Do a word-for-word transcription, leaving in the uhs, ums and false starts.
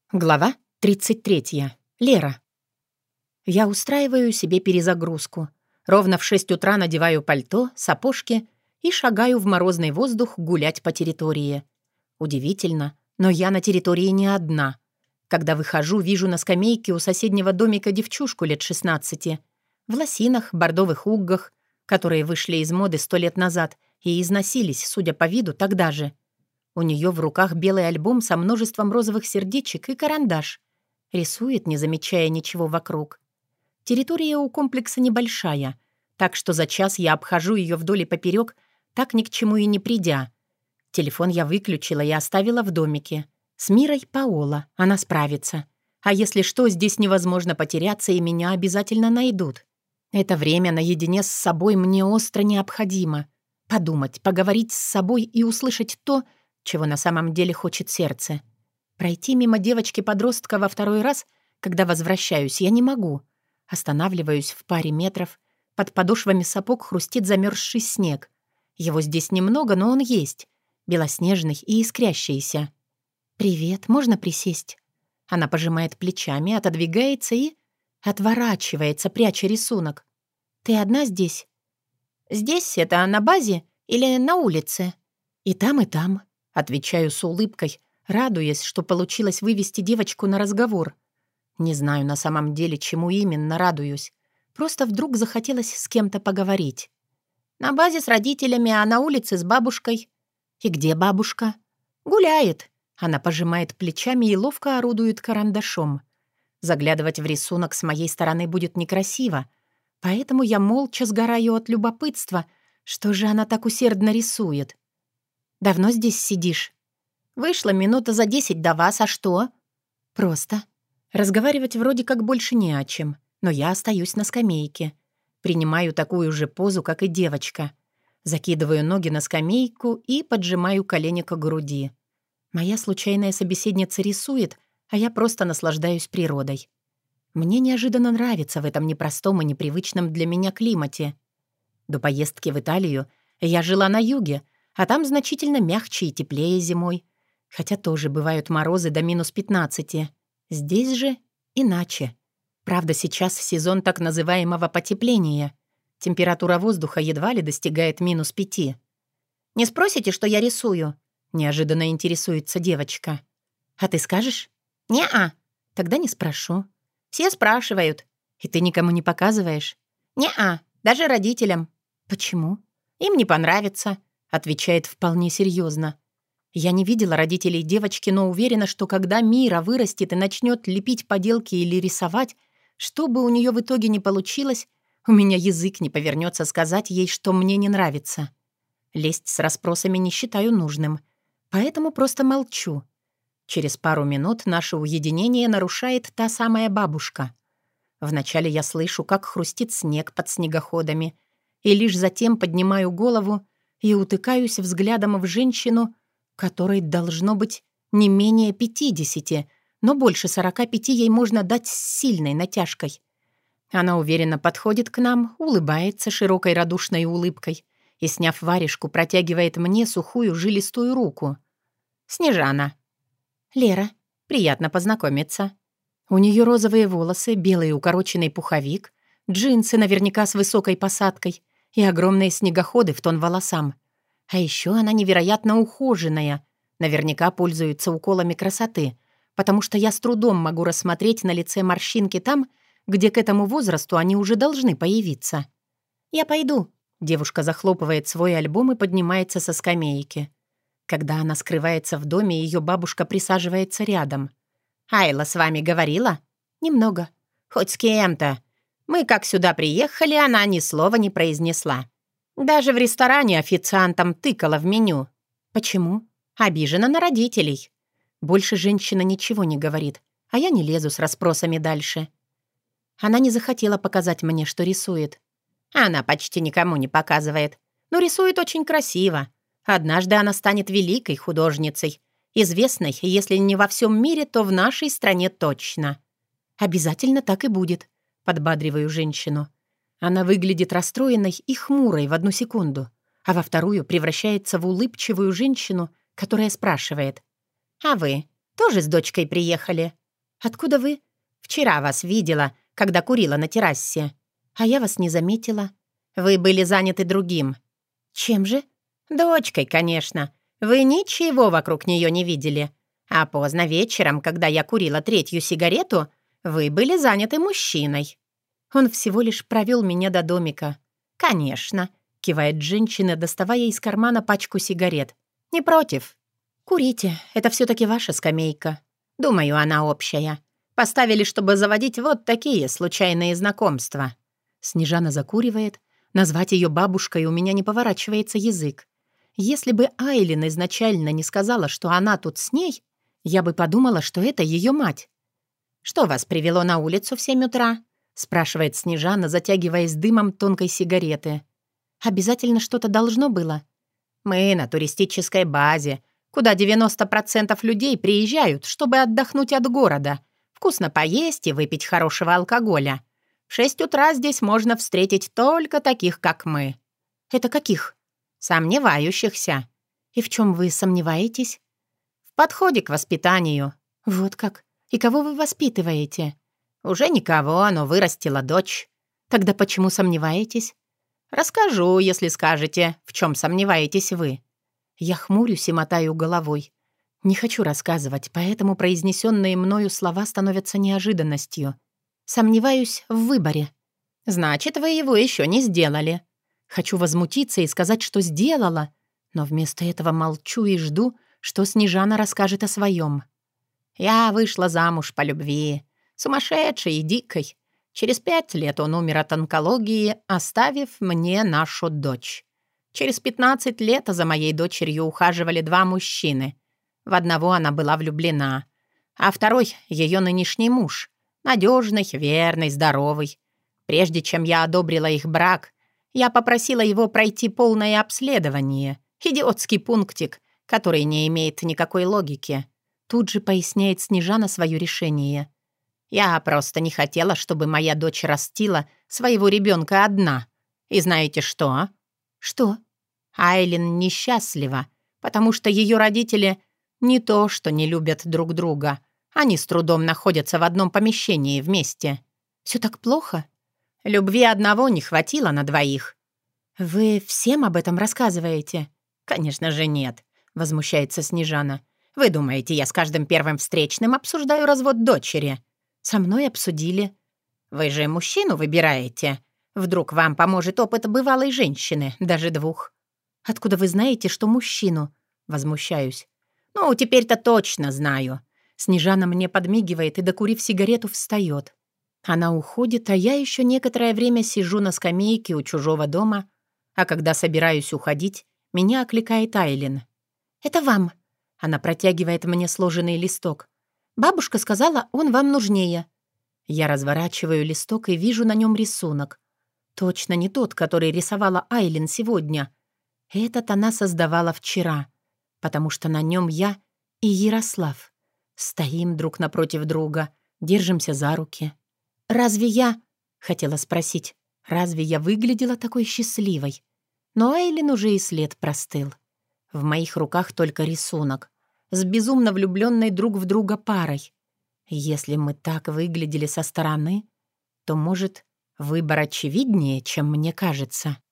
Глава тридцать третья. Лера. Я устраиваю себе перезагрузку. Ровно в шесть утра надеваю пальто, сапожки и шагаю в морозный воздух гулять по территории. Удивительно, но я на территории не одна. Когда выхожу, вижу на скамейке у соседнего домика девчушку лет шестнадцати. В лосинах, бордовых уггах, которые вышли из моды сто лет назад и износились, судя по виду, тогда же. У нее в руках белый альбом со множеством розовых сердечек и карандаш. Рисует, не замечая ничего вокруг. Территория у комплекса небольшая, так что за час я обхожу ее вдоль и поперек, так ни к чему и не придя. Телефон я выключила и оставила в домике. С Мирой Паола, она справится. А если что, здесь невозможно потеряться, и меня обязательно найдут. Это время наедине с собой мне остро необходимо. Подумать, поговорить с собой и услышать то, чего на самом деле хочет сердце. Пройти мимо девочки-подростка во второй раз, когда возвращаюсь, я не могу. Останавливаюсь в паре метров. Под подошвами сапог хрустит замерзший снег. Его здесь немного, но он есть. Белоснежный и искрящийся. «Привет, можно присесть?» Она пожимает плечами, отодвигается и отворачивается, пряча рисунок. «Ты одна здесь?» «Здесь это на базе или на улице?» «И там, и там». Отвечаю с улыбкой, радуясь, что получилось вывести девочку на разговор. Не знаю на самом деле, чему именно радуюсь. Просто вдруг захотелось с кем-то поговорить. «На базе с родителями, а на улице с бабушкой». «И где бабушка?» «Гуляет». Она пожимает плечами и ловко орудует карандашом. Заглядывать в рисунок с моей стороны будет некрасиво, поэтому я молча сгораю от любопытства, что же она так усердно рисует. «Давно здесь сидишь?» «Вышла минута за десять до вас, а что?» «Просто. Разговаривать вроде как больше не о чем, но я остаюсь на скамейке. Принимаю такую же позу, как и девочка. Закидываю ноги на скамейку и поджимаю колени к груди. Моя случайная собеседница рисует, а я просто наслаждаюсь природой. Мне неожиданно нравится в этом непростом и непривычном для меня климате. До поездки в Италию я жила на юге, а там значительно мягче и теплее зимой. Хотя тоже бывают морозы до минус пятнадцати. Здесь же иначе. Правда, сейчас сезон так называемого потепления. Температура воздуха едва ли достигает минус пяти. «Не спросите, что я рисую?» Неожиданно интересуется девочка. «А ты скажешь?» «Не-а». «Тогда не спрошу». «Все спрашивают». «И ты никому не показываешь?» «Не-а, даже родителям». «Почему?» «Им не понравится». Отвечает вполне серьезно. Я не видела родителей девочки, но уверена, что когда Мира вырастет и начнет лепить поделки или рисовать, что бы у нее в итоге не получилось, у меня язык не повернется сказать ей, что мне не нравится. Лезть с расспросами не считаю нужным, поэтому просто молчу. Через пару минут наше уединение нарушает та самая бабушка. Вначале я слышу, как хрустит снег под снегоходами, и лишь затем поднимаю голову и утыкаюсь взглядом в женщину, которой должно быть не менее пятидесяти, но больше сорока пяти ей можно дать с сильной натяжкой. Она уверенно подходит к нам, улыбается широкой радушной улыбкой и, сняв варежку, протягивает мне сухую жилистую руку. «Снежана». «Лера, приятно познакомиться». У нее розовые волосы, белый укороченный пуховик, джинсы наверняка с высокой посадкой и огромные снегоходы в тон волосам. А еще она невероятно ухоженная, наверняка пользуется уколами красоты, потому что я с трудом могу рассмотреть на лице морщинки там, где к этому возрасту они уже должны появиться. «Я пойду», — девушка захлопывает свой альбом и поднимается со скамейки. Когда она скрывается в доме, ее бабушка присаживается рядом. «Айла с вами говорила?» «Немного». «Хоть с кем-то. Мы как сюда приехали, она ни слова не произнесла. Даже в ресторане официантам тыкала в меню». «Почему?» «Обижена на родителей». Больше женщина ничего не говорит, а я не лезу с расспросами дальше. Она не захотела показать мне, что рисует. Она почти никому не показывает, но рисует очень красиво. Однажды она станет великой художницей, известной, если не во всем мире, то в нашей стране точно. «Обязательно так и будет», — подбадриваю женщину. Она выглядит расстроенной и хмурой в одну секунду, а во вторую превращается в улыбчивую женщину, которая спрашивает. «А вы тоже с дочкой приехали?» «Откуда вы?» «Вчера вас видела, когда курила на террасе. А я вас не заметила. Вы были заняты другим». «Чем же?» «Дочкой, конечно. Вы ничего вокруг нее не видели. А поздно вечером, когда я курила третью сигарету, вы были заняты мужчиной». Он всего лишь провел меня до домика. «Конечно», — кивает женщина, доставая из кармана пачку сигарет. «Не против?» «Курите, это все-таки ваша скамейка». «Думаю, она общая. Поставили, чтобы заводить вот такие случайные знакомства». Снежана закуривает. Назвать ее бабушкой у меня не поворачивается язык. Если бы Айлин изначально не сказала, что она тут с ней, я бы подумала, что это ее мать. «Что вас привело на улицу в семь утра?» — спрашивает Снежана, затягиваясь дымом тонкой сигареты. «Обязательно что-то должно было?» «Мы на туристической базе, куда девяносто процентов людей приезжают, чтобы отдохнуть от города, вкусно поесть и выпить хорошего алкоголя. В шесть утра здесь можно встретить только таких, как мы». «Это каких?» «Сомневающихся». «И в чем вы сомневаетесь?» «В подходе к воспитанию». «Вот как? И кого вы воспитываете?» «Уже никого, но вырастила дочь». «Тогда почему сомневаетесь?» «Расскажу, если скажете, в чем сомневаетесь вы». Я хмурюсь и мотаю головой. Не хочу рассказывать, поэтому произнесенные мною слова становятся неожиданностью. Сомневаюсь в выборе. «Значит, вы его еще не сделали». Хочу возмутиться и сказать, что сделала, но вместо этого молчу и жду, что Снежана расскажет о своем. «Я вышла замуж по любви, сумасшедшей и дикой. Через пять лет он умер от онкологии, оставив мне нашу дочь. Через пятнадцать лет за моей дочерью ухаживали два мужчины. В одного она была влюблена, а второй — ее нынешний муж. Надежный, верный, здоровый. Прежде чем я одобрила их брак, я попросила его пройти полное обследование. Идиотский пунктик, который не имеет никакой логики». Тут же поясняет Снежана свое решение. «Я просто не хотела, чтобы моя дочь растила своего ребенка одна. И знаете что?» «Что?» «Айлин несчастлива, потому что ее родители не то что не любят друг друга. Они с трудом находятся в одном помещении вместе». «Все так плохо?» «Любви одного не хватило на двоих». «Вы всем об этом рассказываете?» «Конечно же нет», — возмущается Снежана. «Вы думаете, я с каждым первым встречным обсуждаю развод дочери?» «Со мной обсудили». «Вы же мужчину выбираете. Вдруг вам поможет опыт бывалой женщины, даже двух». «Откуда вы знаете, что мужчину?» Возмущаюсь. «Ну, теперь-то точно знаю». Снежана мне подмигивает и, докурив сигарету, встает. Она уходит, а я еще некоторое время сижу на скамейке у чужого дома, а когда собираюсь уходить, меня окликает Айлин. «Это вам». Она протягивает мне сложенный листок. «Бабушка сказала, он вам нужнее». Я разворачиваю листок и вижу на нем рисунок. Точно не тот, который рисовала Айлин сегодня. Этот она создавала вчера, потому что на нем я и Ярослав. Стоим друг напротив друга, держимся за руки. «Разве я...» — хотела спросить. «Разве я выглядела такой счастливой?» Но Айлин уже и след простыл. В моих руках только рисунок. С безумно влюбленной друг в друга парой. Если мы так выглядели со стороны, то, может, выбор очевиднее, чем мне кажется.